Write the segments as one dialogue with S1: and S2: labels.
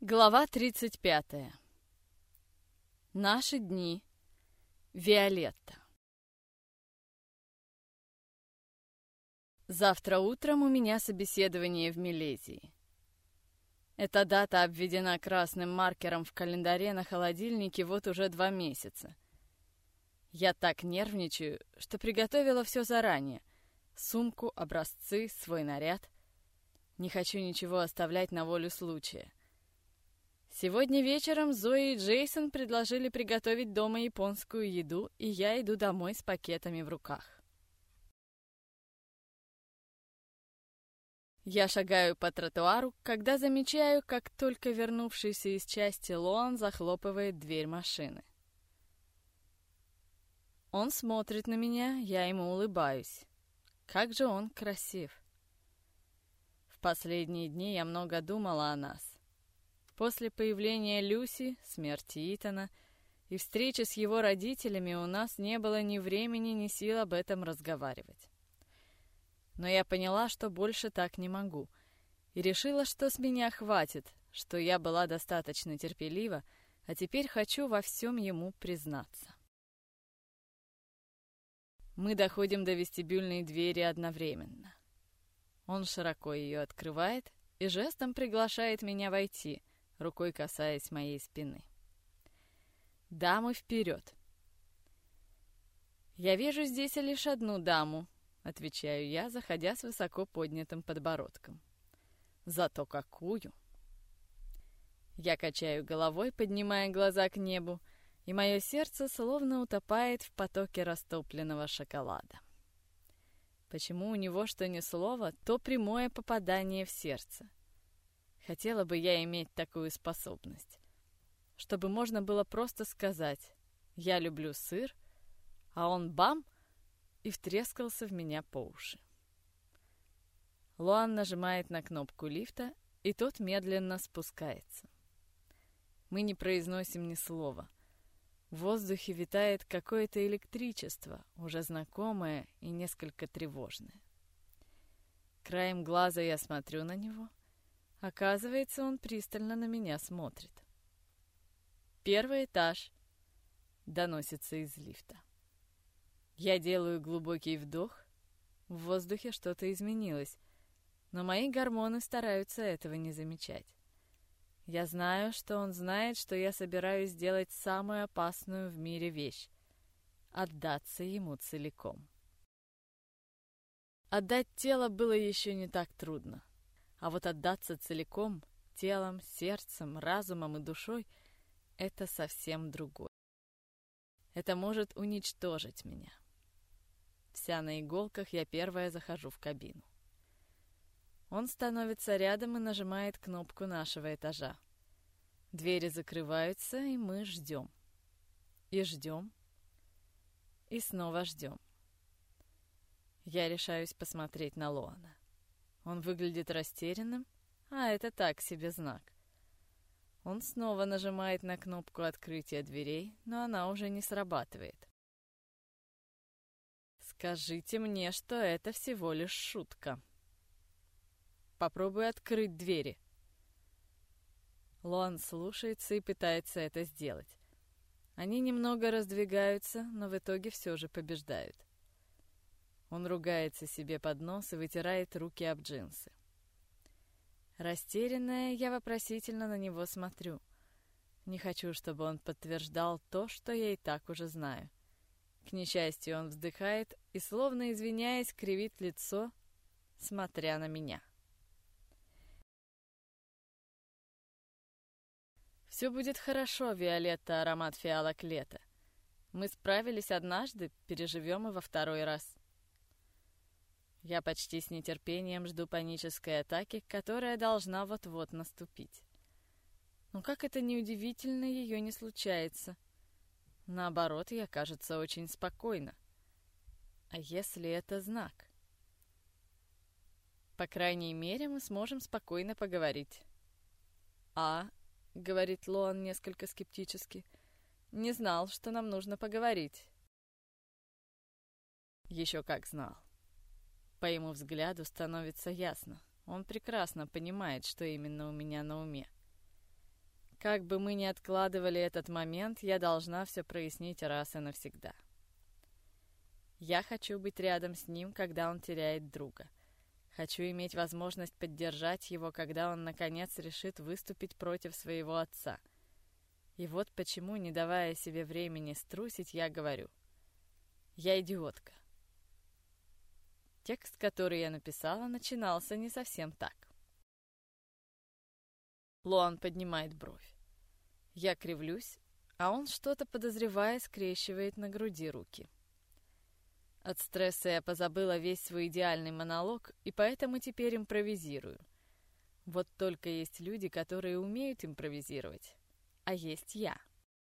S1: Глава 35. Наши дни. Виолетта. Завтра утром у меня собеседование в Милезии. Эта дата обведена красным маркером в календаре на холодильнике вот уже 2 месяца. Я так нервничаю, что приготовила все заранее. Сумку, образцы, свой наряд. Не хочу ничего оставлять на волю случая. Сегодня вечером Зои и Джейсон предложили приготовить дома японскую еду, и я иду домой с пакетами в руках. Я шагаю по тротуару, когда замечаю, как только вернувшийся из части Лоан захлопывает дверь машины. Он смотрит на меня, я ему улыбаюсь. Как же он красив. В последние дни я много думала о нас. После появления Люси, смерти Итана и встречи с его родителями у нас не было ни времени, ни сил об этом разговаривать. Но я поняла, что больше так не могу, и решила, что с меня хватит, что я была достаточно терпелива, а теперь хочу во всем ему признаться. Мы доходим до вестибюльной двери одновременно. Он широко ее открывает и жестом приглашает меня войти, рукой касаясь моей спины. «Дамы, вперед!» «Я вижу здесь лишь одну даму», — отвечаю я, заходя с высоко поднятым подбородком. «Зато какую!» Я качаю головой, поднимая глаза к небу, и мое сердце словно утопает в потоке растопленного шоколада. Почему у него что ни слово, то прямое попадание в сердце. Хотела бы я иметь такую способность, чтобы можно было просто сказать «я люблю сыр», а он бам! И втрескался в меня по уши. Лоан нажимает на кнопку лифта, и тот медленно спускается. Мы не произносим ни слова. В воздухе витает какое-то электричество, уже знакомое и несколько тревожное. Краем глаза я смотрю на него. Оказывается, он пристально на меня смотрит. «Первый этаж», — доносится из лифта. Я делаю глубокий вдох. В воздухе что-то изменилось, но мои гормоны стараются этого не замечать. Я знаю, что он знает, что я собираюсь сделать самую опасную в мире вещь — отдаться ему целиком. Отдать тело было еще не так трудно. А вот отдаться целиком, телом, сердцем, разумом и душой — это совсем другое. Это может уничтожить меня. Вся на иголках, я первая захожу в кабину. Он становится рядом и нажимает кнопку нашего этажа. Двери закрываются, и мы ждем. И ждем. И снова ждем. Я решаюсь посмотреть на Лоана. Он выглядит растерянным, а это так себе знак. Он снова нажимает на кнопку открытия дверей, но она уже не срабатывает. «Скажите мне, что это всего лишь шутка. Попробуй открыть двери». Лоан слушается и пытается это сделать. Они немного раздвигаются, но в итоге все же побеждают. Он ругается себе под нос и вытирает руки об джинсы. Растерянная, я вопросительно на него смотрю. Не хочу, чтобы он подтверждал то, что я и так уже знаю. К несчастью, он вздыхает и, словно извиняясь, кривит лицо, смотря на меня. «Все будет хорошо, Виолетта, аромат фиалок лета. Мы справились однажды, переживем и во второй раз». Я почти с нетерпением жду панической атаки, которая должна вот-вот наступить. Но как это ни удивительно, ее не случается. Наоборот, я, кажется, очень спокойна. А если это знак? По крайней мере, мы сможем спокойно поговорить. — говорит Лоан несколько скептически, — не знал, что нам нужно поговорить. Еще как знал. По ему взгляду становится ясно. Он прекрасно понимает, что именно у меня на уме. Как бы мы ни откладывали этот момент, я должна все прояснить раз и навсегда. Я хочу быть рядом с ним, когда он теряет друга. Хочу иметь возможность поддержать его, когда он, наконец, решит выступить против своего отца. И вот почему, не давая себе времени струсить, я говорю: я идиотка. Текст, который я написала, начинался не совсем так. Лоан поднимает бровь. Я кривлюсь, а он, что-то подозревая, скрещивает на груди руки. От стресса я позабыла весь свой идеальный монолог, и поэтому теперь импровизирую. Вот только есть люди, которые умеют импровизировать, а есть я.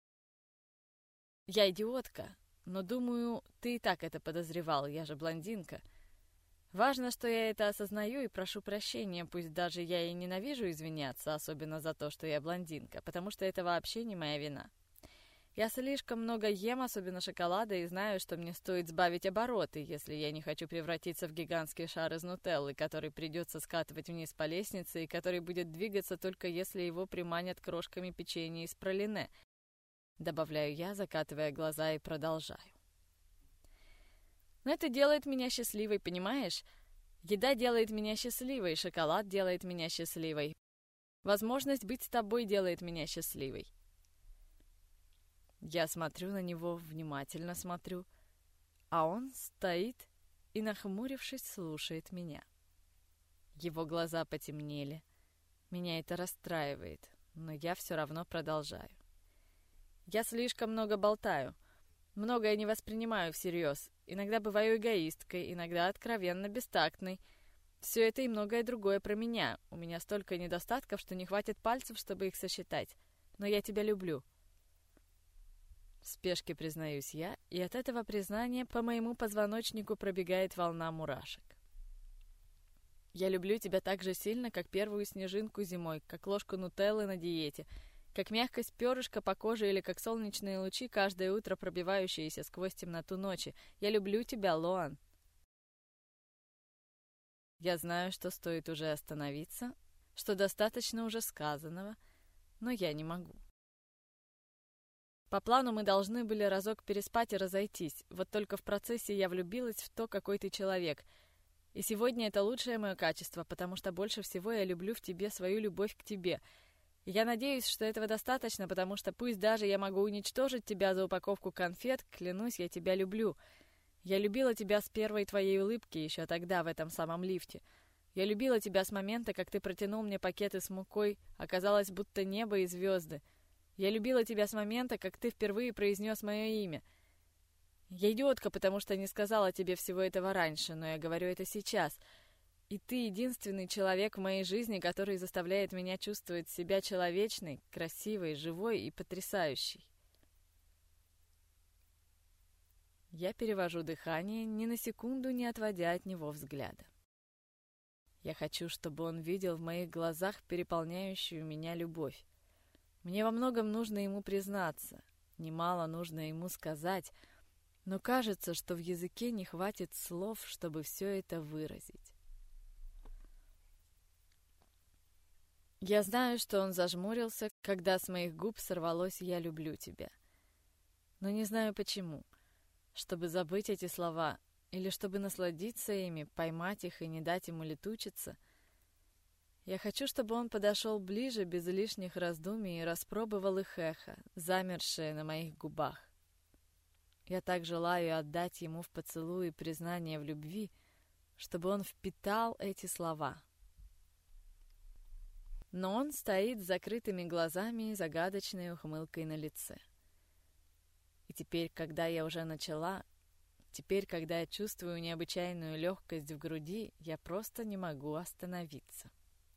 S1: Я идиотка, но думаю, ты и так это подозревал, я же блондинка. Важно, что я это осознаю и прошу прощения, пусть даже я и ненавижу извиняться, особенно за то, что я блондинка, потому что это вообще не моя вина. Я слишком много ем, особенно шоколада, и знаю, что мне стоит сбавить обороты, если я не хочу превратиться в гигантский шар из нутеллы, который придется скатывать вниз по лестнице и который будет двигаться только если его приманят крошками печенья из пралине. Добавляю я, закатывая глаза, и продолжаю. Но это делает меня счастливой, понимаешь? Еда делает меня счастливой, шоколад делает меня счастливой. Возможность быть с тобой делает меня счастливой. Я смотрю на него, внимательно смотрю, а он стоит и, нахмурившись, слушает меня. Его глаза потемнели. Меня это расстраивает, но я все равно продолжаю. Я слишком много болтаю. Многое не воспринимаю всерьез. Иногда бываю эгоисткой, иногда откровенно бестактной. Все это и многое другое про меня. У меня столько недостатков, что не хватит пальцев, чтобы их сосчитать. Но я тебя люблю. В спешке признаюсь я, и от этого признания по моему позвоночнику пробегает волна мурашек. Я люблю тебя так же сильно, как первую снежинку зимой, как ложку нутеллы на диете, как мягкость перышка по коже или как солнечные лучи, каждое утро пробивающиеся сквозь темноту ночи. Я люблю тебя, Лоан. Я знаю, что стоит уже остановиться, что достаточно уже сказанного, но я не могу. По плану мы должны были разок переспать и разойтись, вот только в процессе я влюбилась в то, какой ты человек. И сегодня это лучшее мое качество, потому что больше всего я люблю в тебе свою любовь к тебе. И я надеюсь, что этого достаточно, потому что пусть даже я могу уничтожить тебя за упаковку конфет, клянусь, я тебя люблю. Я любила тебя с первой твоей улыбки еще тогда, в этом самом лифте. Я любила тебя с момента, как ты протянул мне пакеты с мукой, оказалось, будто небо и звезды. Я любила тебя с момента, как ты впервые произнес мое имя. Я идиотка, потому что не сказала тебе всего этого раньше, но я говорю это сейчас. И ты единственный человек в моей жизни, который заставляет меня чувствовать себя человечной, красивой, живой и потрясающей. Я перевожу дыхание, ни на секунду не отводя от него взгляда. Я хочу, чтобы он видел в моих глазах переполняющую меня любовь. Мне во многом нужно ему признаться, немало нужно ему сказать, но кажется, что в языке не хватит слов, чтобы все это выразить. Я знаю, что он зажмурился, когда с моих губ сорвалось «я люблю тебя». Но не знаю почему. Чтобы забыть эти слова, или чтобы насладиться ими, поймать их и не дать ему летучиться. Я хочу, чтобы он подошел ближе, без лишних раздумий, и распробовал их эхо, замершее на моих губах. Я так желаю отдать ему в поцелуи признание в любви, чтобы он впитал эти слова. Но он стоит с закрытыми глазами и загадочной ухмылкой на лице. И теперь, когда я уже начала, теперь, когда я чувствую необычайную легкость в груди, я просто не могу остановиться.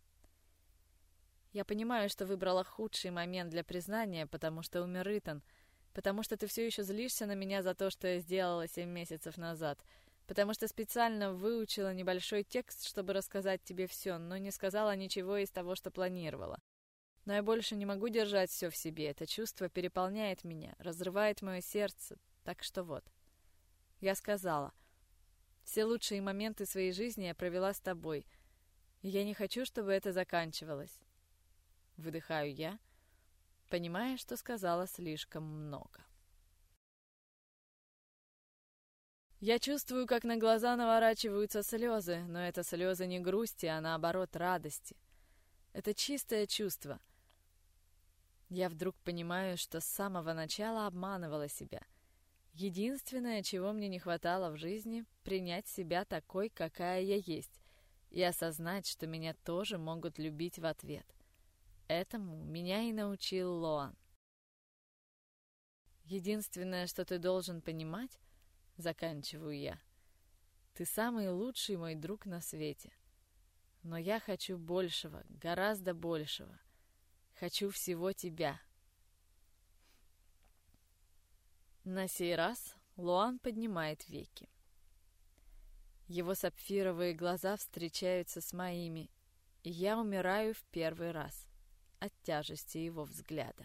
S1: Я понимаю, что выбрала худший момент для признания, потому что умер Итан, потому что ты все еще злишься на меня за то, что я сделала 7 месяцев назад, потому что специально выучила небольшой текст, чтобы рассказать тебе все, но не сказала ничего из того, что планировала. Но я больше не могу держать все в себе, это чувство переполняет меня, разрывает мое сердце, так что вот. Я сказала, все лучшие моменты своей жизни я провела с тобой, и я не хочу, чтобы это заканчивалось. Выдыхаю я, понимая, что сказала слишком много. Я чувствую, как на глаза наворачиваются слезы, но это слезы не грусти, а наоборот радости. Это чистое чувство. Я вдруг понимаю, что с самого начала обманывала себя. Единственное, чего мне не хватало в жизни, принять себя такой, какая я есть, и осознать, что меня тоже могут любить в ответ. Этому меня и научил Лоан. Единственное, что ты должен понимать, заканчиваю я, ты самый лучший мой друг на свете. Но я хочу большего, гораздо большего. Хочу всего тебя. На сей раз Лоан поднимает веки. Его сапфировые глаза встречаются с моими, и я умираю в первый раз от тяжести его взгляда.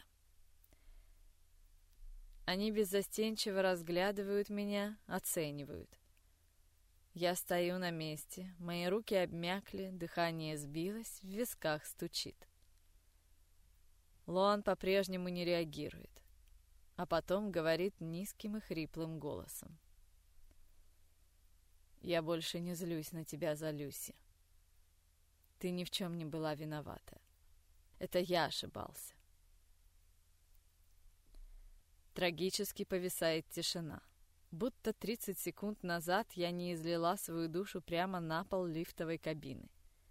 S1: Они беззастенчиво разглядывают меня, оценивают. Я стою на месте, мои руки обмякли, дыхание сбилось, в висках стучит. Лоан по-прежнему не реагирует, а потом говорит низким и хриплым голосом. «Я больше не злюсь на тебя за Люси. Ты ни в чем не была виновата. Это я ошибался». Трагически повисает тишина. Будто 30 секунд назад я не излила свою душу прямо на пол лифтовой кабины.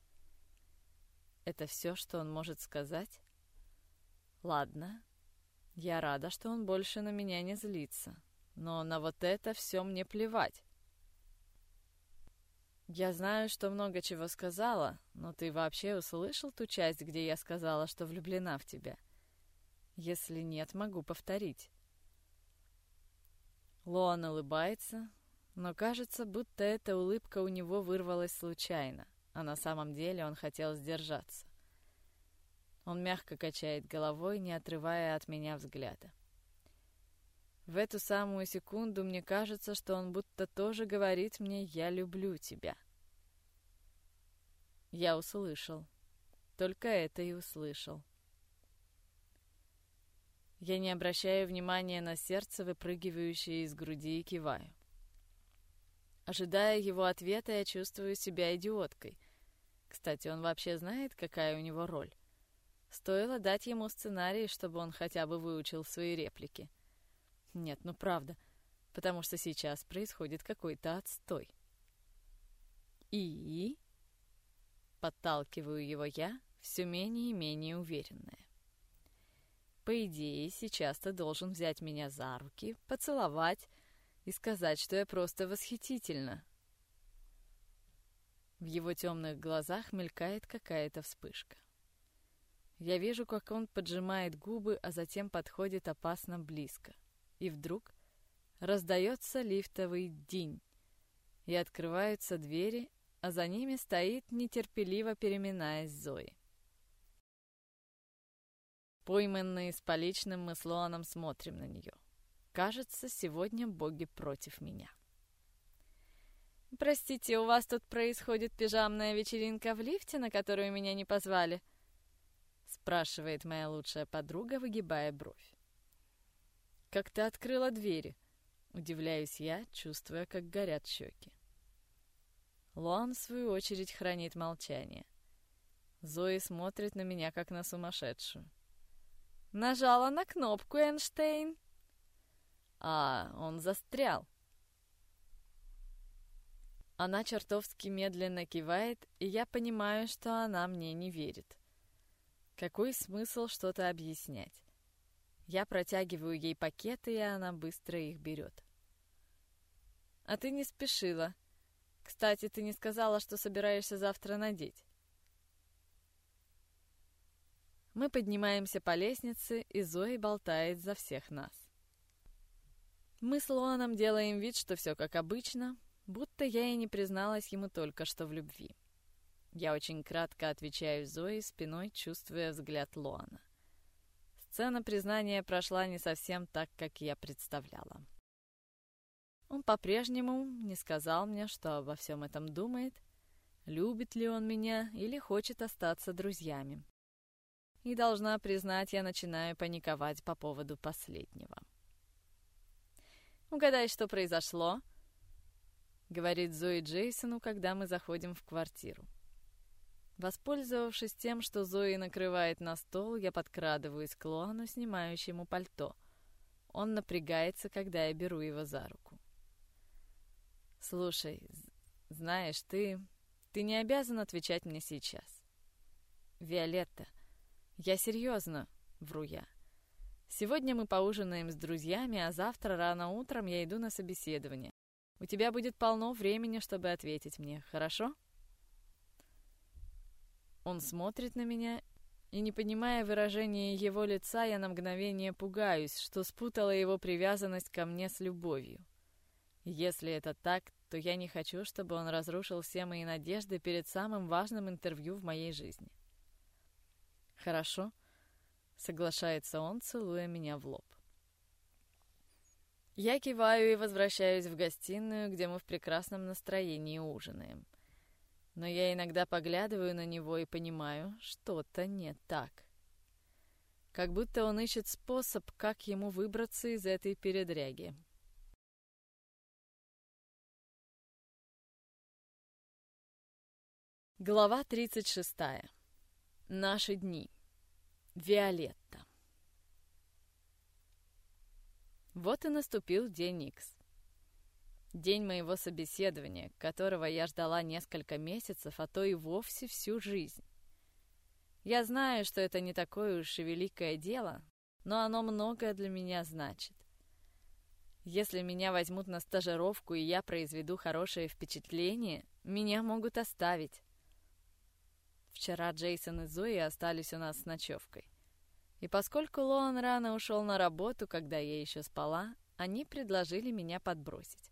S1: Это все, что он может сказать? Ладно, я рада, что он больше на меня не злится, но на вот это все мне плевать. Я знаю, что много чего сказала, но ты вообще услышал ту часть, где я сказала, что влюблена в тебя? Если нет, могу повторить. Лоан улыбается, но кажется, будто эта улыбка у него вырвалась случайно, а на самом деле он хотел сдержаться. Он мягко качает головой, не отрывая от меня взгляда. В эту самую секунду мне кажется, что он будто тоже говорит мне «я люблю тебя». Я услышал. Только это и услышал. Я не обращаю внимания на сердце, выпрыгивающее из груди, и киваю. Ожидая его ответа, я чувствую себя идиоткой. Кстати, он вообще знает, какая у него роль? Стоило дать ему сценарий, чтобы он хотя бы выучил свои реплики. Нет, ну правда, потому что сейчас происходит какой-то отстой. И подталкиваю его я, все менее и менее уверенная. По идее, сейчас ты должен взять меня за руки, поцеловать и сказать, что я просто восхитительна. В его темных глазах мелькает какая-то вспышка. Я вижу, как он поджимает губы, а затем подходит опасно близко. И вдруг раздается лифтовый динь, и открываются двери, а за ними стоит, нетерпеливо переминаясь, Зои. Пойманные с поличным, мы с Лоаном смотрим на нее. Кажется, сегодня боги против меня. «Простите, у вас тут происходит пижамная вечеринка в лифте, на которую меня не позвали?» Спрашивает моя лучшая подруга, выгибая бровь. «Как ты открыла двери?» Удивляюсь я, чувствуя, как горят щеки. Лоан, в свою очередь, хранит молчание. Зои смотрит на меня, как на сумасшедшую. «Нажала на кнопку, Эйнштейн!» «А, он застрял!» Она чертовски медленно кивает, и я понимаю, что она мне не верит. Какой смысл что-то объяснять? Я протягиваю ей пакеты, и она быстро их берет. «А ты не спешила. Кстати, ты не сказала, что собираешься завтра надеть». Мы поднимаемся по лестнице, и Зои болтает за всех нас. Мы с Лоаном делаем вид, что все как обычно, будто я и не призналась ему только что в любви. Я очень кратко отвечаю Зои спиной, чувствуя взгляд Лоана. Сцена признания прошла не совсем так, как я представляла. Он по-прежнему не сказал мне, что обо всем этом думает, любит ли он меня или хочет остаться друзьями. и, должна признать, я начинаю паниковать по поводу последнего. «Угадай, что произошло?» — говорит Зои Джейсону, когда мы заходим в квартиру. Воспользовавшись тем, что Зои накрывает на стол, я подкрадываюсь к Лоану, снимающему пальто. Он напрягается, когда я беру его за руку. «Слушай, знаешь, ты не обязан отвечать мне сейчас. Виолетта, я серьезно, вру я. Сегодня мы поужинаем с друзьями, а завтра рано утром я иду на собеседование. У тебя будет полно времени, чтобы ответить мне, хорошо?» Он смотрит на меня, и, не понимая выражения его лица, я на мгновение пугаюсь, что спутала его привязанность ко мне с любовью. Если это так, то я не хочу, чтобы он разрушил все мои надежды перед самым важным интервью в моей жизни. «Хорошо», — соглашается он, целуя меня в лоб. Я киваю и возвращаюсь в гостиную, где мы в прекрасном настроении ужинаем. Но я иногда поглядываю на него и понимаю, что-то не так. Как будто он ищет способ, как ему выбраться из этой передряги. Глава 36. Наши дни. Виолетта. Вот и наступил день Икс. День моего собеседования, которого я ждала несколько месяцев, а то и вовсе всю жизнь. Я знаю, что это не такое уж и великое дело, но оно многое для меня значит. Если меня возьмут на стажировку и я произведу хорошее впечатление, меня могут оставить. Вчера Джейсон и Зои остались у нас с ночевкой. И поскольку Лоан рано ушел на работу, когда я еще спала, они предложили меня подбросить.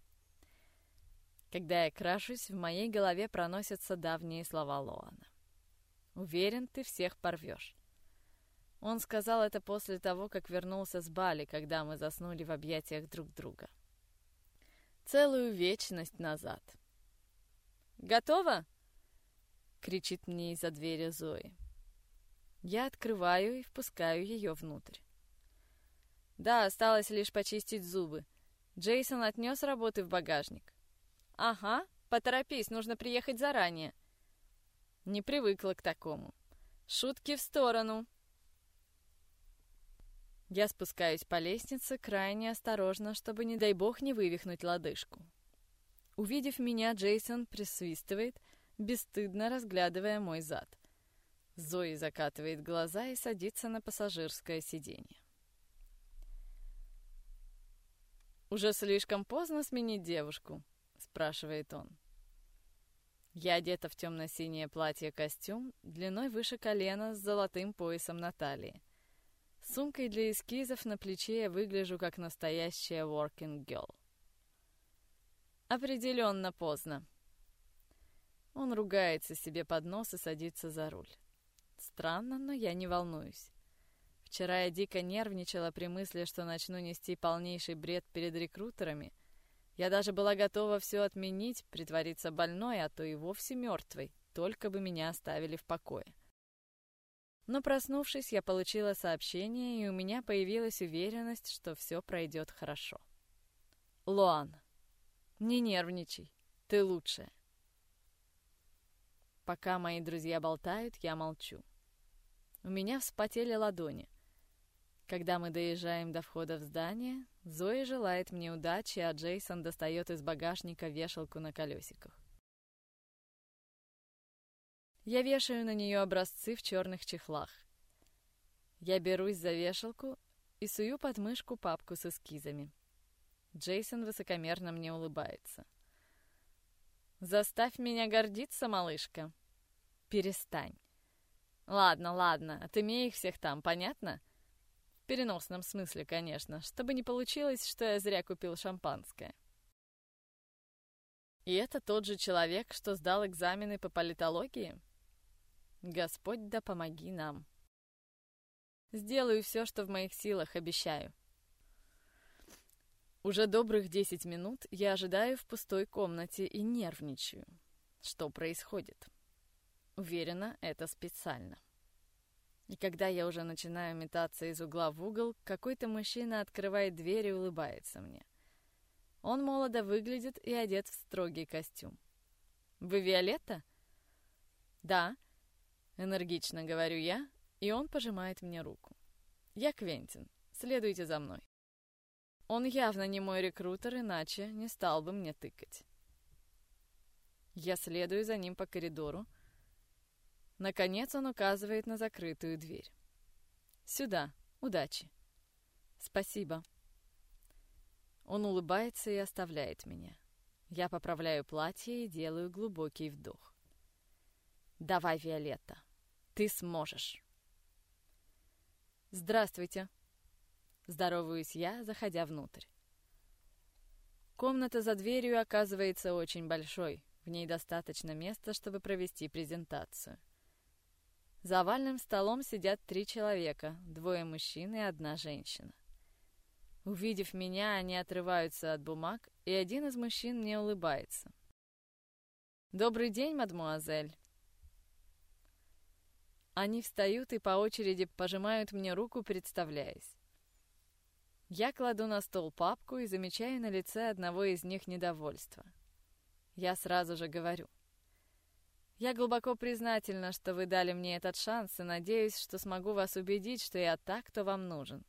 S1: Когда я крашусь, в моей голове проносятся давние слова Лоана. «Уверен, ты всех порвешь». Он сказал это после того, как вернулся с Бали, когда мы заснули в объятиях друг друга. Целую вечность назад. «Готово?» — кричит мне из-за двери Зои. Я открываю и впускаю ее внутрь. Да, осталось лишь почистить зубы. Джейсон отнес работы в багажник. Ага, поторопись, нужно приехать заранее. Не привыкла к такому. Шутки в сторону. Я спускаюсь по лестнице крайне осторожно, чтобы, не дай бог, не вывихнуть лодыжку. Увидев меня, Джейсон присвистывает, бесстыдно разглядывая мой зад. Зои закатывает глаза и садится на пассажирское сиденье. «Уже слишком поздно сменить девушку?» — спрашивает он. Я одета в темно-синее платье-костюм, длиной выше колена, с золотым поясом на талии. С сумкой для эскизов на плече я выгляжу как настоящая working girl. Определенно поздно. Он ругается себе под нос и садится за руль. Странно, но я не волнуюсь. Вчера я дико нервничала при мысли, что начну нести полнейший бред перед рекрутерами. Я даже была готова все отменить, притвориться больной, а то и вовсе мертвой, только бы меня оставили в покое. Но, проснувшись, я получила сообщение, и у меня появилась уверенность, что все пройдет хорошо. «Лоан, не нервничай, ты лучшая». Пока мои друзья болтают, я молчу. У меня вспотели ладони. Когда мы доезжаем до входа в здание, Зои желает мне удачи, а Джейсон достает из багажника вешалку на колесиках. Я вешаю на нее образцы в черных чехлах. Я берусь за вешалку и сую под мышку папку с эскизами. Джейсон высокомерно мне улыбается. «Заставь меня гордиться, малышка». «Перестань». «Ладно, отымей их всех там, понятно?» В переносном смысле, конечно, чтобы не получилось, что я зря купил шампанское. И это тот же человек, что сдал экзамены по политологии? Господь, да помоги нам. Сделаю все, что в моих силах, обещаю. Уже добрых 10 минут я ожидаю в пустой комнате и нервничаю. Что происходит? Уверена, это специально. И когда я уже начинаю метаться из угла в угол, какой-то мужчина открывает дверь и улыбается мне. Он молодо выглядит и одет в строгий костюм. «Вы Виолетта?» «Да», — энергично говорю я, и он пожимает мне руку. «Я Квентин. Следуйте за мной». Он явно не мой рекрутер, иначе не стал бы мне тыкать. Я следую за ним по коридору. Наконец он указывает на закрытую дверь. «Сюда. Удачи». «Спасибо». Он улыбается и оставляет меня. Я поправляю платье и делаю глубокий вдох. «Давай, Виолетта, ты сможешь». «Здравствуйте», — здороваюсь я, заходя внутрь. Комната за дверью оказывается очень большой, в ней достаточно места, чтобы провести презентацию. За овальным столом сидят 3 человека, 2 мужчин и 1 женщина. Увидев меня, они отрываются от бумаг, и один из мужчин мне улыбается. «Добрый день, мадмуазель». Они встают и по очереди пожимают мне руку, представляясь. Я кладу на стол папку и замечаю на лице одного из них недовольство. Я сразу же говорю: «Я глубоко признательна, что вы дали мне этот шанс, и надеюсь, что смогу вас убедить, что я та, кто вам нужен».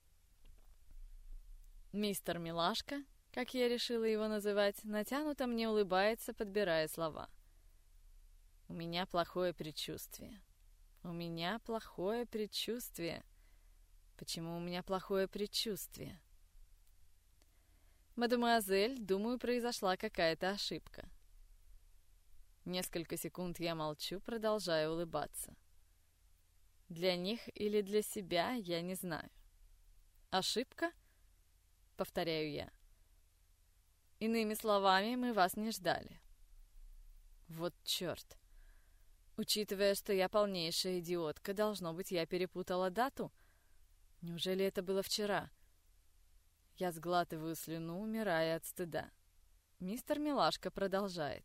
S1: Мистер Милашка, как я решила его называть, натянуто мне улыбается, подбирая слова. «У меня плохое предчувствие. У меня плохое предчувствие. Почему у меня плохое предчувствие?» «Мадемуазель, думаю, произошла какая-то ошибка». Несколько секунд я молчу, продолжая улыбаться. Для них или для себя, я не знаю. «Ошибка?» — повторяю я. «Иными словами, мы вас не ждали». Вот черт. Учитывая, что я полнейшая идиотка, должно быть, я перепутала дату. Неужели это было вчера? Я сглатываю слюну, умирая от стыда. Мистер Милашка продолжает.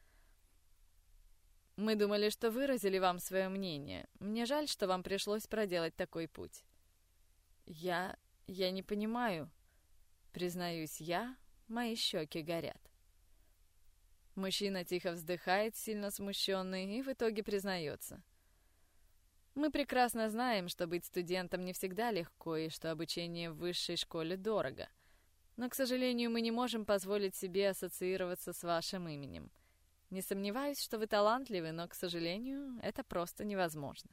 S1: «Мы думали, что выразили вам свое мнение. Мне жаль, что вам пришлось проделать такой путь». Я не понимаю. Признаюсь я, мои щеки горят. Мужчина тихо вздыхает, сильно смущенный, и в итоге признается. «Мы прекрасно знаем, что быть студентом не всегда легко, и что обучение в высшей школе дорого. Но, к сожалению, мы не можем позволить себе ассоциироваться с вашим именем. Не сомневаюсь, что вы талантливы, но, к сожалению, это просто невозможно».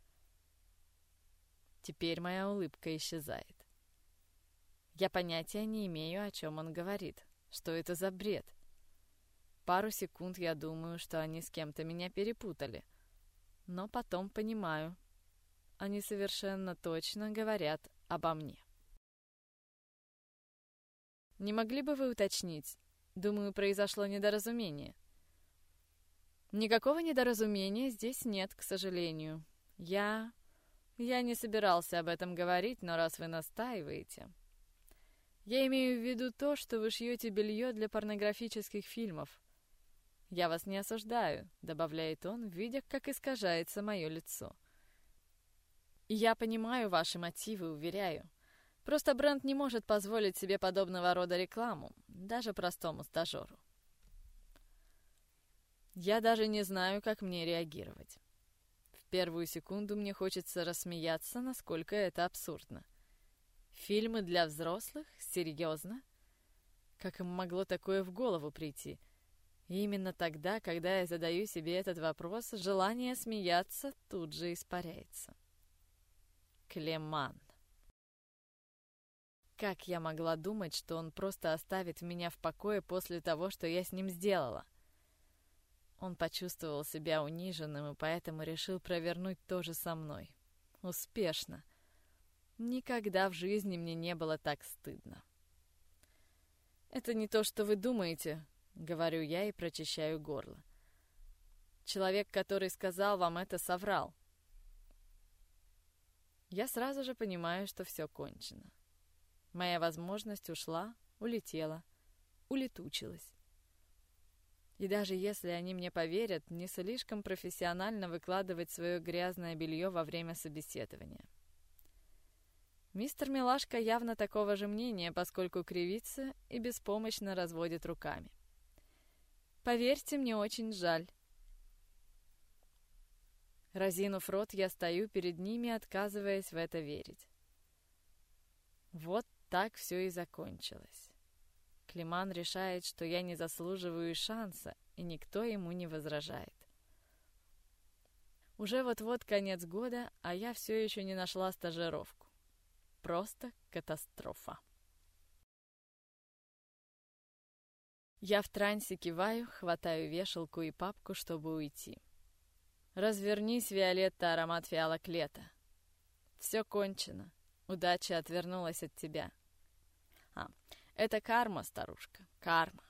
S1: Теперь моя улыбка исчезает. Я понятия не имею, о чем он говорит. Что это за бред? Пару секунд я думаю, что они с кем-то меня перепутали. Но потом понимаю, они совершенно точно говорят обо мне. «Не могли бы вы уточнить? Думаю, произошло недоразумение». «Никакого недоразумения здесь нет, к сожалению. Я не собирался об этом говорить, но раз вы настаиваете...» «Я имею в виду то, что вы шьете белье для порнографических фильмов. Я вас не осуждаю», — добавляет он, видя, как искажается мое лицо. «И я понимаю ваши мотивы, уверяю. Просто бренд не может позволить себе подобного рода рекламу, даже простому стажеру». Я даже не знаю, как мне реагировать. В первую секунду мне хочется рассмеяться, насколько это абсурдно. Фильмы для взрослых? Серьезно? Как им могло такое в голову прийти? И именно тогда, когда я задаю себе этот вопрос, желание смеяться тут же испаряется. Клеман. Как я могла думать, что он просто оставит меня в покое после того, что я с ним сделала? Он почувствовал себя униженным и поэтому решил провернуть то же со мной. Успешно. Никогда в жизни мне не было так стыдно. «Это не то, что вы думаете», — говорю я и прочищаю горло. «Человек, который сказал вам это, соврал». Я сразу же понимаю, что все кончено. Моя возможность ушла, улетела, улетучилась. И даже если они мне поверят, не слишком профессионально выкладывать свое грязное белье во время собеседования. Мистер Милашка явно такого же мнения, поскольку кривится и беспомощно разводит руками. Поверьте, мне очень жаль. Разинув рот, я стою перед ними, отказываясь в это верить. Вот так все и закончилось. Климан решает, что я не заслуживаю шанса, и никто ему не возражает. Уже вот-вот конец года, а я все еще не нашла стажировку. Просто катастрофа. Я в трансе киваю, хватаю вешалку и папку, чтобы уйти. Развернись, Виолетта, аромат фиалок лета. Все кончено. Удача отвернулась от тебя. Это карма, старушка, карма.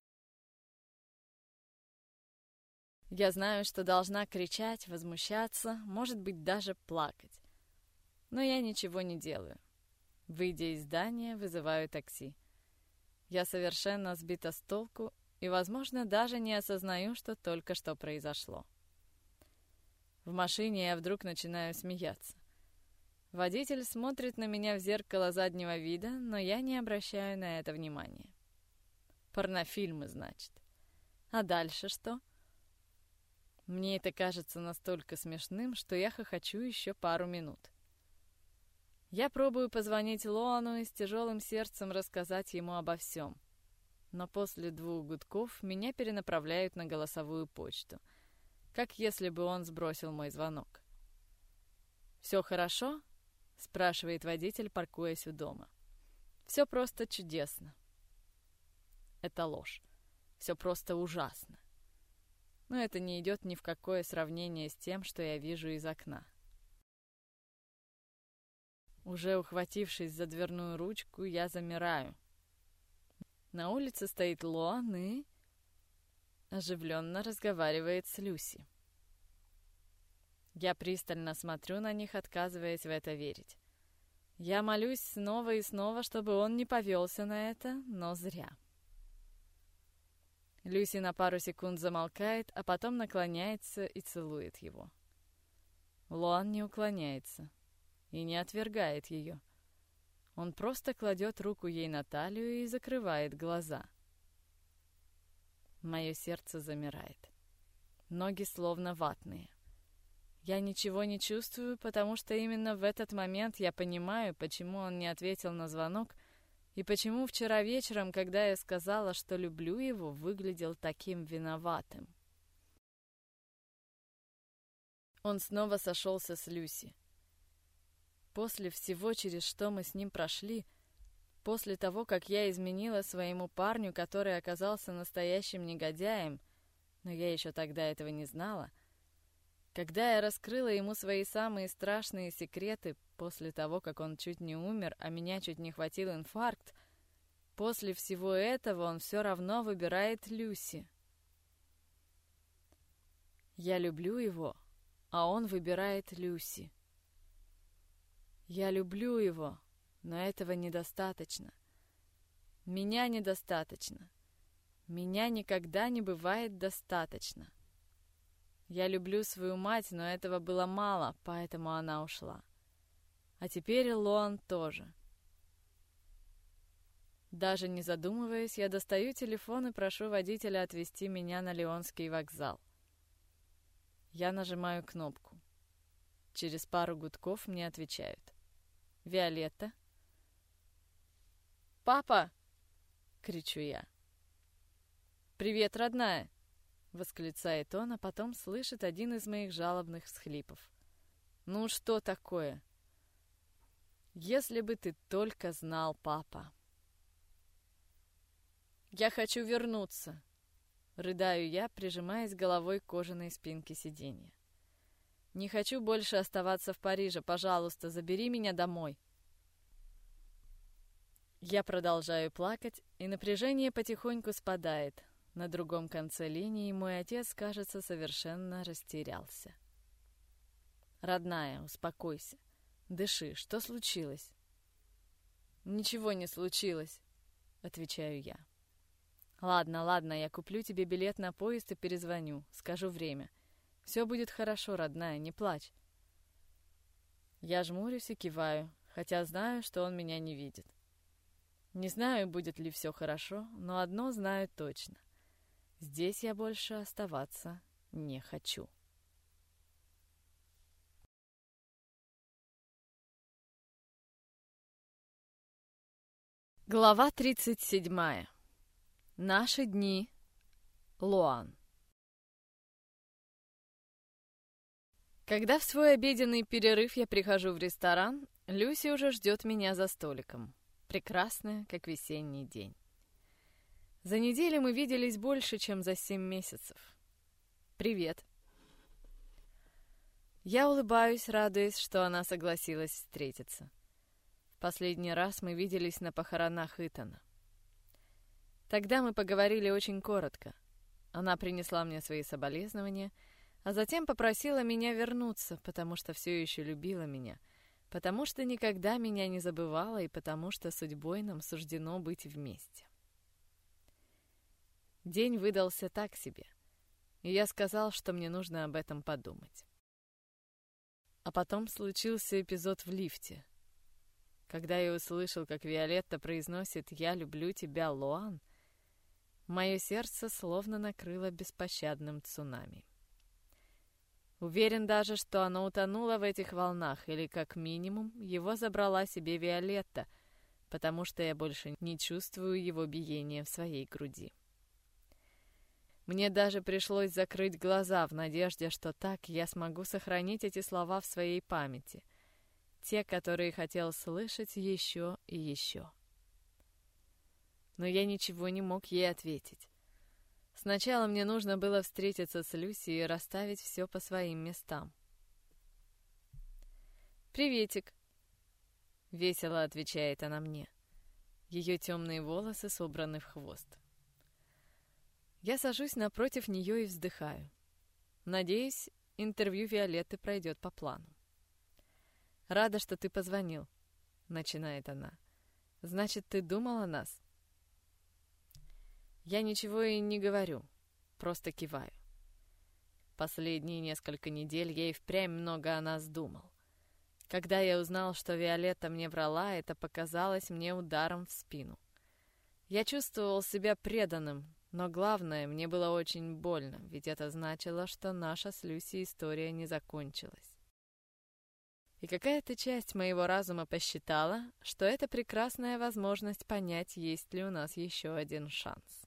S1: Я знаю, что должна кричать, возмущаться, может быть, даже плакать. Но я ничего не делаю. Выйдя из здания, вызываю такси. Я совершенно сбита с толку и, возможно, даже не осознаю, что только что произошло. В машине я вдруг начинаю смеяться. Водитель смотрит на меня в зеркало заднего вида, но я не обращаю на это внимания. Порнофильмы, значит. А дальше что? Мне это кажется настолько смешным, что я хохочу еще пару минут. Я пробую позвонить Лоану и с тяжелым сердцем рассказать ему обо всем. Но после 2 гудков меня перенаправляют на голосовую почту, как если бы он сбросил мой звонок. «Все хорошо?» — спрашивает водитель, паркуясь у дома. «Все просто чудесно». Это ложь. Все просто ужасно. Но это не идет ни в какое сравнение с тем, что я вижу из окна. Уже ухватившись за дверную ручку, я замираю. На улице стоит Лоан и оживленно разговаривает с Люси. Я пристально смотрю на них, отказываясь в это верить. Я молюсь снова и снова, чтобы он не повелся на это, но зря. Люси на пару секунд замолкает, а потом наклоняется и целует его. Лоан не уклоняется и не отвергает ее. Он просто кладет руку ей на талию и закрывает глаза. Мое сердце замирает. Ноги словно ватные. Я ничего не чувствую, потому что именно в этот момент я понимаю, почему он не ответил на звонок, и почему вчера вечером, когда я сказала, что люблю его, выглядел таким виноватым. Он снова сошелся с Люси. После всего, через что мы с ним прошли, после того, как я изменила своему парню, который оказался настоящим негодяем, но я еще тогда этого не знала, когда я раскрыла ему свои самые страшные секреты после того, как он чуть не умер, а меня чуть не хватил инфаркт, после всего этого он все равно выбирает Люси. Я люблю его, а он выбирает Люси. Я люблю его, но этого недостаточно. Меня недостаточно. Меня никогда не бывает достаточно. Я люблю свою мать, но этого было мало, поэтому она ушла. А теперь Лоан тоже. Даже не задумываясь, я достаю телефон и прошу водителя отвезти меня на Лионский вокзал. Я нажимаю кнопку. Через пару гудков мне отвечают. «Виолетта?» «Папа!» — кричу я. «Привет, родная!» — восклицает он, а потом слышит один из моих жалобных всхлипов. «Ну что такое?» «Если бы ты только знал, папа!» «Я хочу вернуться!» — рыдаю я, прижимаясь головой к кожаной спинке сиденья. «Не хочу больше оставаться в Париже. Пожалуйста, забери меня домой!» Я продолжаю плакать, и напряжение потихоньку спадает. На другом конце линии мой отец, кажется, совершенно растерялся. «Родная, успокойся. Дыши. Что случилось?» «Ничего не случилось», — отвечаю я. Ладно, ладно, я куплю тебе билет на поезд и перезвоню, скажу время. Все будет хорошо, родная, не плачь. Я жмурюсь и киваю, хотя знаю, что он меня не видит. Не знаю, будет ли все хорошо, но одно знаю точно. Здесь я больше оставаться не хочу. Глава 37. Наши дни. Лоан. Когда в свой обеденный перерыв я прихожу в ресторан, Люси уже ждет меня за столиком. Прекрасная, как весенний день. За неделю мы виделись больше, чем за 7 месяцев. Привет. Я улыбаюсь, радуясь, что она согласилась встретиться. В последний раз мы виделись на похоронах Итана. Тогда мы поговорили очень коротко. Она принесла мне свои соболезнования, а затем попросила меня вернуться, потому что все еще любила меня, потому что никогда меня не забывала и потому что судьбой нам суждено быть вместе. День выдался так себе, и я сказал, что мне нужно об этом подумать. А потом случился эпизод в лифте. Когда я услышал, как Виолетта произносит «Я люблю тебя, Лоан», мое сердце словно накрыло беспощадным цунами. Уверен даже, что оно утонуло в этих волнах, или, как минимум, его забрала себе Виолетта, потому что я больше не чувствую его биения в своей груди. Мне даже пришлось закрыть глаза в надежде, что так я смогу сохранить эти слова в своей памяти, те, которые хотел слышать еще и еще. Но я ничего не мог ей ответить. Сначала мне нужно было встретиться с Люси и расставить все по своим местам. «Приветик», — весело отвечает она мне. Ее темные волосы собраны в хвост. Я сажусь напротив нее и вздыхаю. Надеюсь, интервью Виолетты пройдет по плану. «Рада, что ты позвонил», — начинает она. «Значит, ты думал о нас?» Я ничего и не говорю, просто киваю. Последние несколько недель я и впрямь много о нас думал. Когда я узнал, что Виолетта мне врала, это показалось мне ударом в спину. Я чувствовал себя преданным, но главное, мне было очень больно, ведь это значило, что наша с Люси история не закончилась. И какая-то часть моего разума посчитала, что это прекрасная возможность понять, есть ли у нас еще один шанс.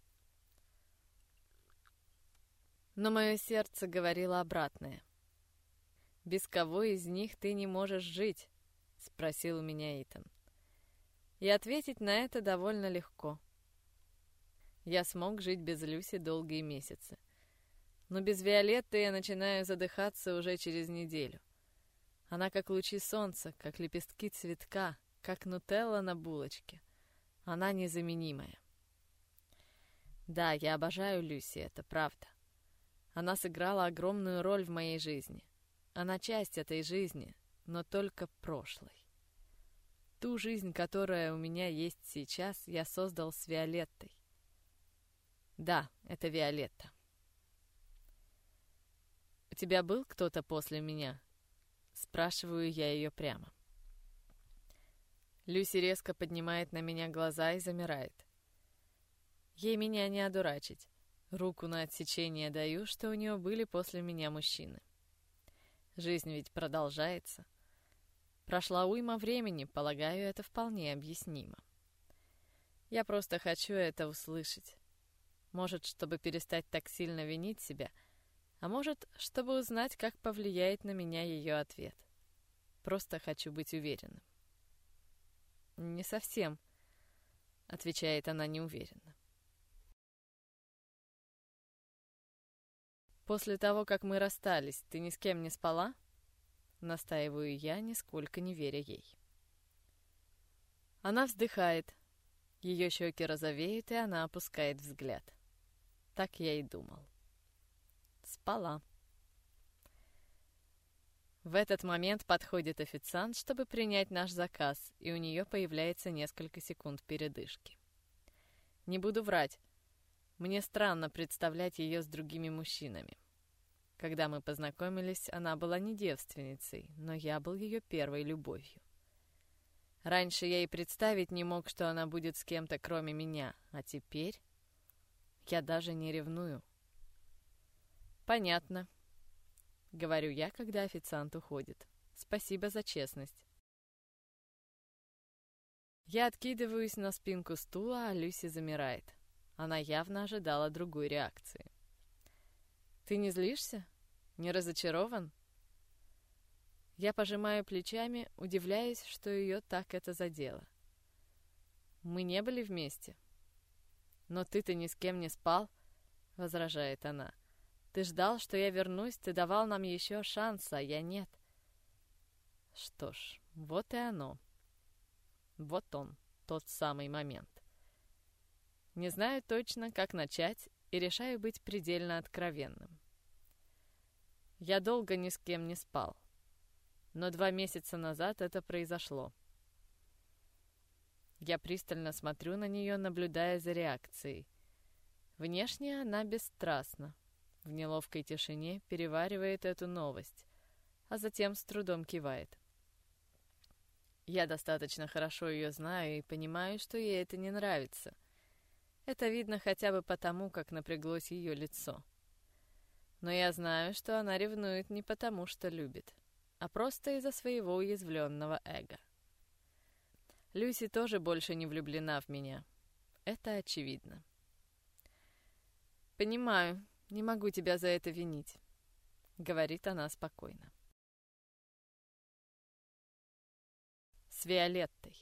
S1: Но мое сердце говорило обратное. «Без кого из них ты не можешь жить?» — спросил у меня Итан. И ответить на это довольно легко. Я смог жить без Люси долгие месяцы. Но без Виолетты я начинаю задыхаться уже через неделю. Она как лучи солнца, как лепестки цветка, как нутелла на булочке. Она незаменимая. Да, я обожаю Люси, это правда. Она сыграла огромную роль в моей жизни. Она часть этой жизни, но только прошлой. Ту жизнь, которая у меня есть сейчас, я создал с Виолеттой. Да, это Виолетта. «У тебя был кто-то после меня?» Спрашиваю я ее прямо. Люси резко поднимает на меня глаза и замирает. Ей меня не одурачить. Руку на отсечение даю, что у нее были после меня мужчины. Жизнь ведь продолжается. Прошла уйма времени, полагаю, это вполне объяснимо. Я просто хочу это услышать. Может, чтобы перестать так сильно винить себя, а может, чтобы узнать, как повлияет на меня ее ответ. Просто хочу быть уверенным. «Не совсем», — отвечает она неуверенно. «После того, как мы расстались, ты ни с кем не спала?» Настаиваю я, нисколько не веря ей. Она вздыхает. Ее щеки розовеют, и она опускает взгляд. Так я и думал. Спала. В этот момент подходит официант, чтобы принять наш заказ, и у нее появляется несколько секунд передышки. Не буду врать. Мне странно представлять ее с другими мужчинами. Когда мы познакомились, она была не девственницей, но я был ее первой любовью. Раньше я и представить не мог, что она будет с кем-то, кроме меня, а теперь я даже не ревную. «Понятно», — говорю я, когда официант уходит. «Спасибо за честность». Я откидываюсь на спинку стула, а Люси замирает. Она явно ожидала другой реакции. «Ты не злишься? Не разочарован?» Я пожимаю плечами, удивляясь, что ее так это задело. «Мы не были вместе». «Но ты-то ни с кем не спал», — возражает она. «Ты ждал, что я вернусь, ты давал нам еще шанс, а я нет». Что ж, вот и оно. Вот он, тот самый момент. Не знаю точно, как начать, и решаю быть предельно откровенным. Я долго ни с кем не спал. Но 2 месяца назад это произошло. Я пристально смотрю на нее, наблюдая за реакцией. Внешне она бесстрастна. В неловкой тишине переваривает эту новость, а затем с трудом кивает. Я достаточно хорошо ее знаю и понимаю, что ей это не нравится. Это видно хотя бы потому, как напряглось ее лицо. Но я знаю, что она ревнует не потому, что любит, а просто из-за своего уязвленного эго. Люси тоже больше не влюблена в меня. Это очевидно. «Понимаю, не могу тебя за это винить», — говорит она спокойно. С Виолеттой.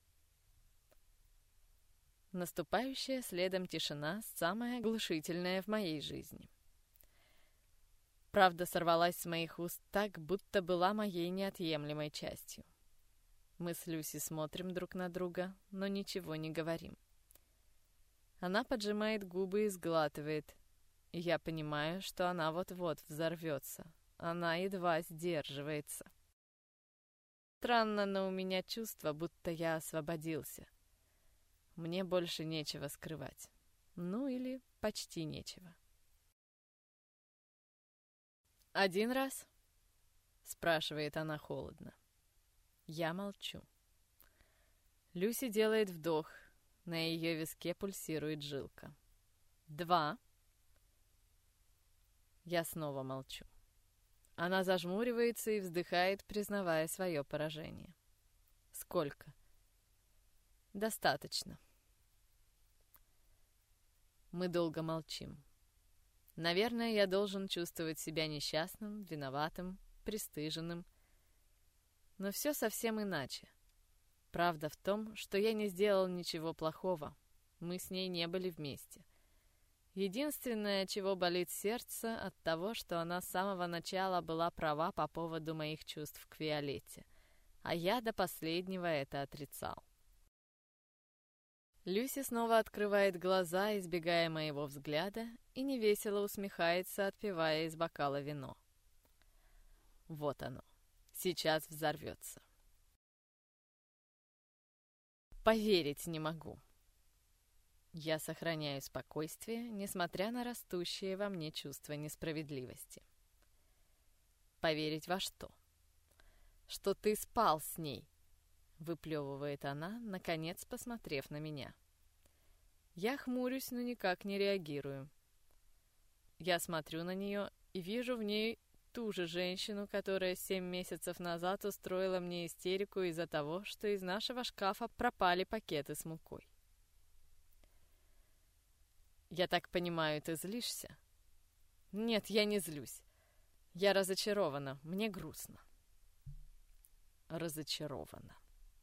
S1: Наступающая следом тишина самая оглушительная в моей жизни. Правда сорвалась с моих уст так, будто была моей неотъемлемой частью. Мы с Люси смотрим друг на друга, но ничего не говорим. Она поджимает губы и сглатывает, и я понимаю, что она вот-вот взорвется. Она едва сдерживается. Странно, но у меня чувство, будто я освободился. Мне больше нечего скрывать. Ну или почти нечего. «Один раз?» — спрашивает она холодно. Я молчу. Люси делает вдох. На ее виске пульсирует жилка. 2. Я снова молчу. Она зажмуривается и вздыхает, признавая свое поражение. «Сколько?» «Достаточно». Мы долго молчим. Наверное, я должен чувствовать себя несчастным, виноватым, пристыженным. Но все совсем иначе. Правда в том, что я не сделал ничего плохого. Мы с ней не были вместе. Единственное, чего болит сердце, от того, что она с самого начала была права по поводу моих чувств к Виолетте, а я до последнего это отрицал. Люси снова открывает глаза, избегая моего взгляда, и невесело усмехается, отпивая из бокала вино. Вот оно. Сейчас взорвется. Поверить не могу. Я сохраняю спокойствие, несмотря на растущее во мне чувство несправедливости. Поверить во что? Что ты спал с ней, выплевывает она, наконец посмотрев на меня. Я хмурюсь, но никак не реагирую. Я смотрю на нее и вижу в ней ту же женщину, которая 7 месяцев назад устроила мне истерику из-за того, что из нашего шкафа пропали пакеты с мукой. «Я так понимаю, ты злишься?» «Нет, я не злюсь. Я разочарована, мне грустно». Разочарована.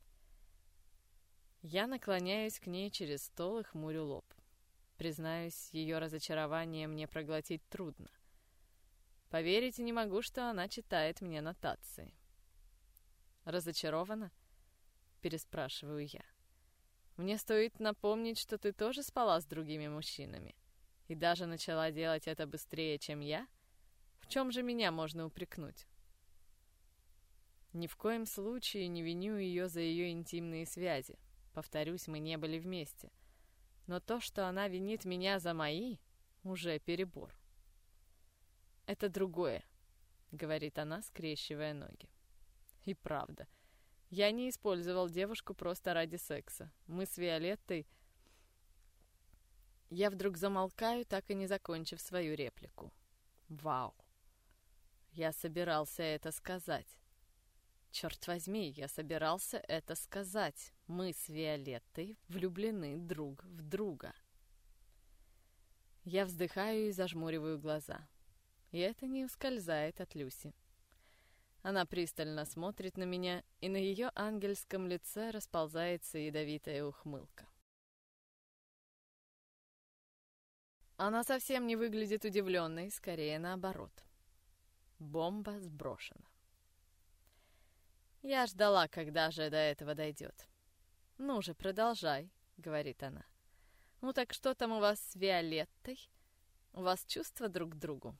S1: Я наклоняюсь к ней через стол и хмурю лоб. Признаюсь, ее разочарование мне проглотить трудно. Поверить не могу, что она читает мне нотации. «Разочарована?» — переспрашиваю я. «Мне стоит напомнить, что ты тоже спала с другими мужчинами и даже начала делать это быстрее, чем я? В чем же меня можно упрекнуть?» Ни в коем случае не виню ее за ее интимные связи. Повторюсь, мы не были вместе. Но то, что она винит меня за мои, уже перебор. «Это другое», — говорит она, скрещивая ноги. И правда, я не использовал девушку просто ради секса. Мы с Виолеттой... Я вдруг замолкаю, так и не закончив свою реплику. Вау! Я собирался это сказать. Черт возьми, я собирался это сказать. Мы с Виолеттой влюблены друг в друга. Я вздыхаю и зажмуриваю глаза. И это не ускользает от Люси. Она пристально смотрит на меня, и на ее ангельском лице расползается ядовитая ухмылка. Она совсем не выглядит удивленной, скорее наоборот. Бомба сброшена. Я ждала, когда же до этого дойдет. «Ну же, продолжай», — говорит она. «Ну так что там у вас с Виолеттой? У вас чувства друг к другу?»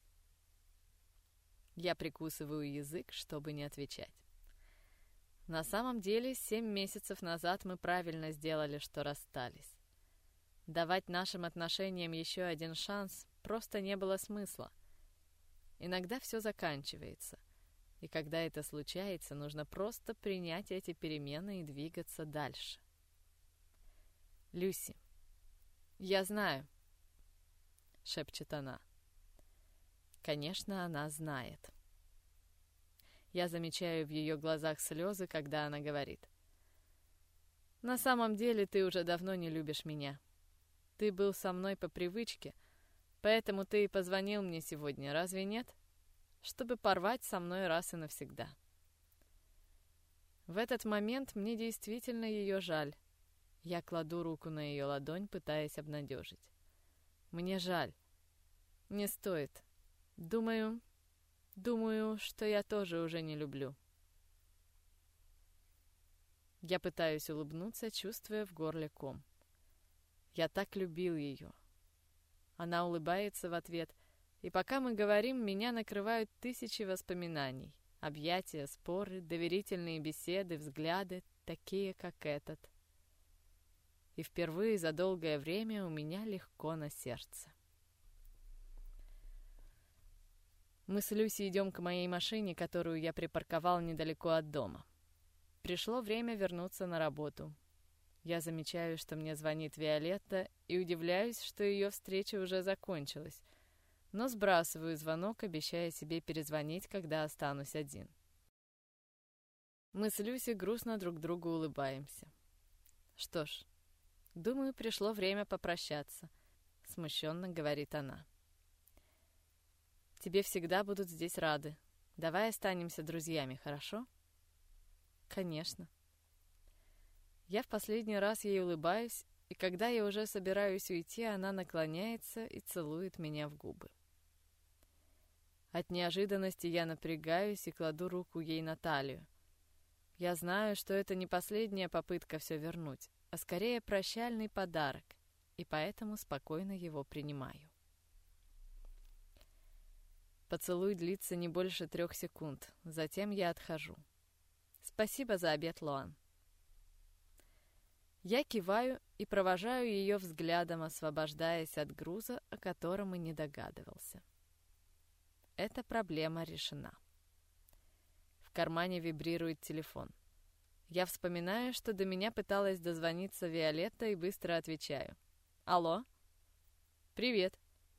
S1: Я прикусываю язык, чтобы не отвечать. На самом деле, 7 месяцев назад мы правильно сделали, что расстались. Давать нашим отношениям еще один шанс просто не было смысла. Иногда все заканчивается, и когда это случается, нужно просто принять эти перемены и двигаться дальше. «Люси, я знаю», — шепчет она. Конечно, она знает. Я замечаю в ее глазах слезы, когда она говорит. «На самом деле ты уже давно не любишь меня. Ты был со мной по привычке, поэтому ты и позвонил мне сегодня, разве нет? Чтобы порвать со мной раз и навсегда». В этот момент мне действительно ее жаль. Я кладу руку на ее ладонь, пытаясь обнадежить. «Мне жаль. Не стоит. Думаю, что я тоже уже не люблю». Я пытаюсь улыбнуться, чувствуя в горле ком. Я так любил ее. Она улыбается в ответ, и пока мы говорим, меня накрывают тысячи воспоминаний. Объятия, споры, доверительные беседы, взгляды, такие, как этот. И впервые за долгое время у меня легко на сердце. Мы с Люси идем к моей машине, которую я припарковал недалеко от дома. Пришло время вернуться на работу. Я замечаю, что мне звонит Виолетта, и удивляюсь, что ее встреча уже закончилась, но сбрасываю звонок, обещая себе перезвонить, когда останусь один. Мы с Люси грустно друг другу улыбаемся. «Что ж, думаю, пришло время попрощаться», — смущенно говорит она. «Тебе всегда будут здесь рады. Давай останемся друзьями, хорошо?» «Конечно». Я в последний раз ей улыбаюсь, и когда я уже собираюсь уйти, она наклоняется и целует меня в губы. От неожиданности я напрягаюсь и кладу руку ей на талию. Я знаю, что это не последняя попытка все вернуть, а скорее прощальный подарок, и поэтому спокойно его принимаю. Поцелуй длится не больше 3 секунд, затем я отхожу. «Спасибо за обед, Лоан». Я киваю и провожаю ее взглядом, освобождаясь от груза, о котором и не догадывался. Эта проблема решена. В кармане вибрирует телефон. Я вспоминаю, что до меня пыталась дозвониться Виолетта, и быстро отвечаю. «Алло?» «Привет».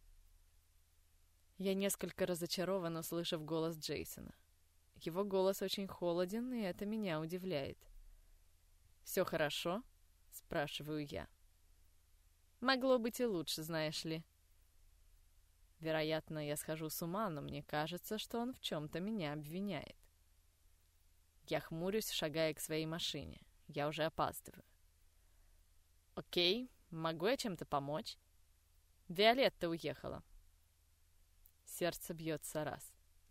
S1: Я несколько разочарован, услышав голос Джейсона. Его голос очень холоден, и это меня удивляет. «Все хорошо?» — спрашиваю я. «Могло быть и лучше, знаешь ли». Вероятно, я схожу с ума, но мне кажется, что он в чем-то меня обвиняет. Я хмурюсь, шагая к своей машине. Я уже опаздываю. «Окей, могу я чем-то помочь?» «Виолетта уехала». Сердце бьется раз.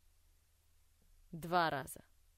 S1: 2 раза.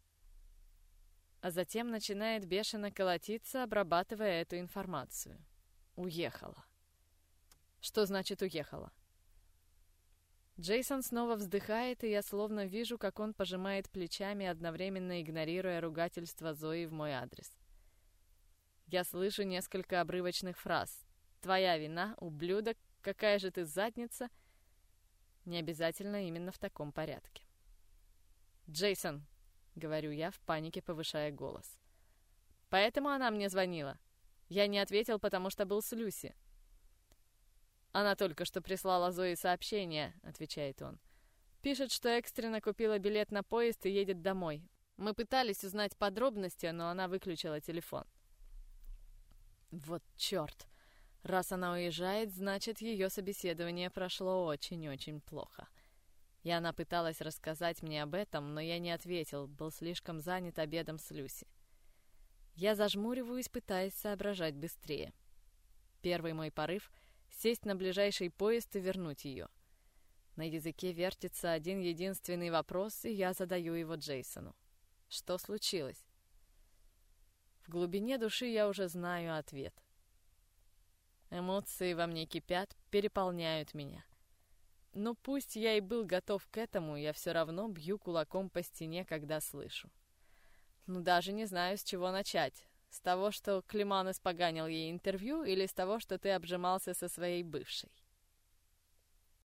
S1: А затем начинает бешено колотиться, обрабатывая эту информацию. Уехала. Что значит уехала? Джейсон снова вздыхает, и я словно вижу, как он пожимает плечами, одновременно игнорируя ругательство Зои в мой адрес. Я слышу несколько обрывочных фраз. твоя вина, ублюдок, какая же ты задница. Не обязательно именно в таком порядке. «Джейсон», — говорю я, в панике повышая голос. «Поэтому она мне звонила. Я не ответил, потому что был с Люси». «Она только что прислала Зое сообщение», — отвечает он. «Пишет, что экстренно купила билет на поезд и едет домой. Мы пытались узнать подробности, но она выключила телефон». Вот черт! Раз она уезжает, значит, ее собеседование прошло очень-очень плохо. И она пыталась рассказать мне об этом, но я не ответил, был слишком занят обедом с Люси. Я зажмуриваюсь, пытаясь соображать быстрее. Первый мой порыв — сесть на ближайший поезд и вернуть ее. На языке вертится один единственный вопрос, и я задаю его Джейсону. Что случилось? В глубине души я уже знаю ответ. Эмоции во мне кипят, переполняют меня. Но пусть я и был готов к этому, я все равно бью кулаком по стене, когда слышу. Даже не знаю, с чего начать. С того, что Климан испоганил ей интервью, или с того, что ты обжимался со своей бывшей?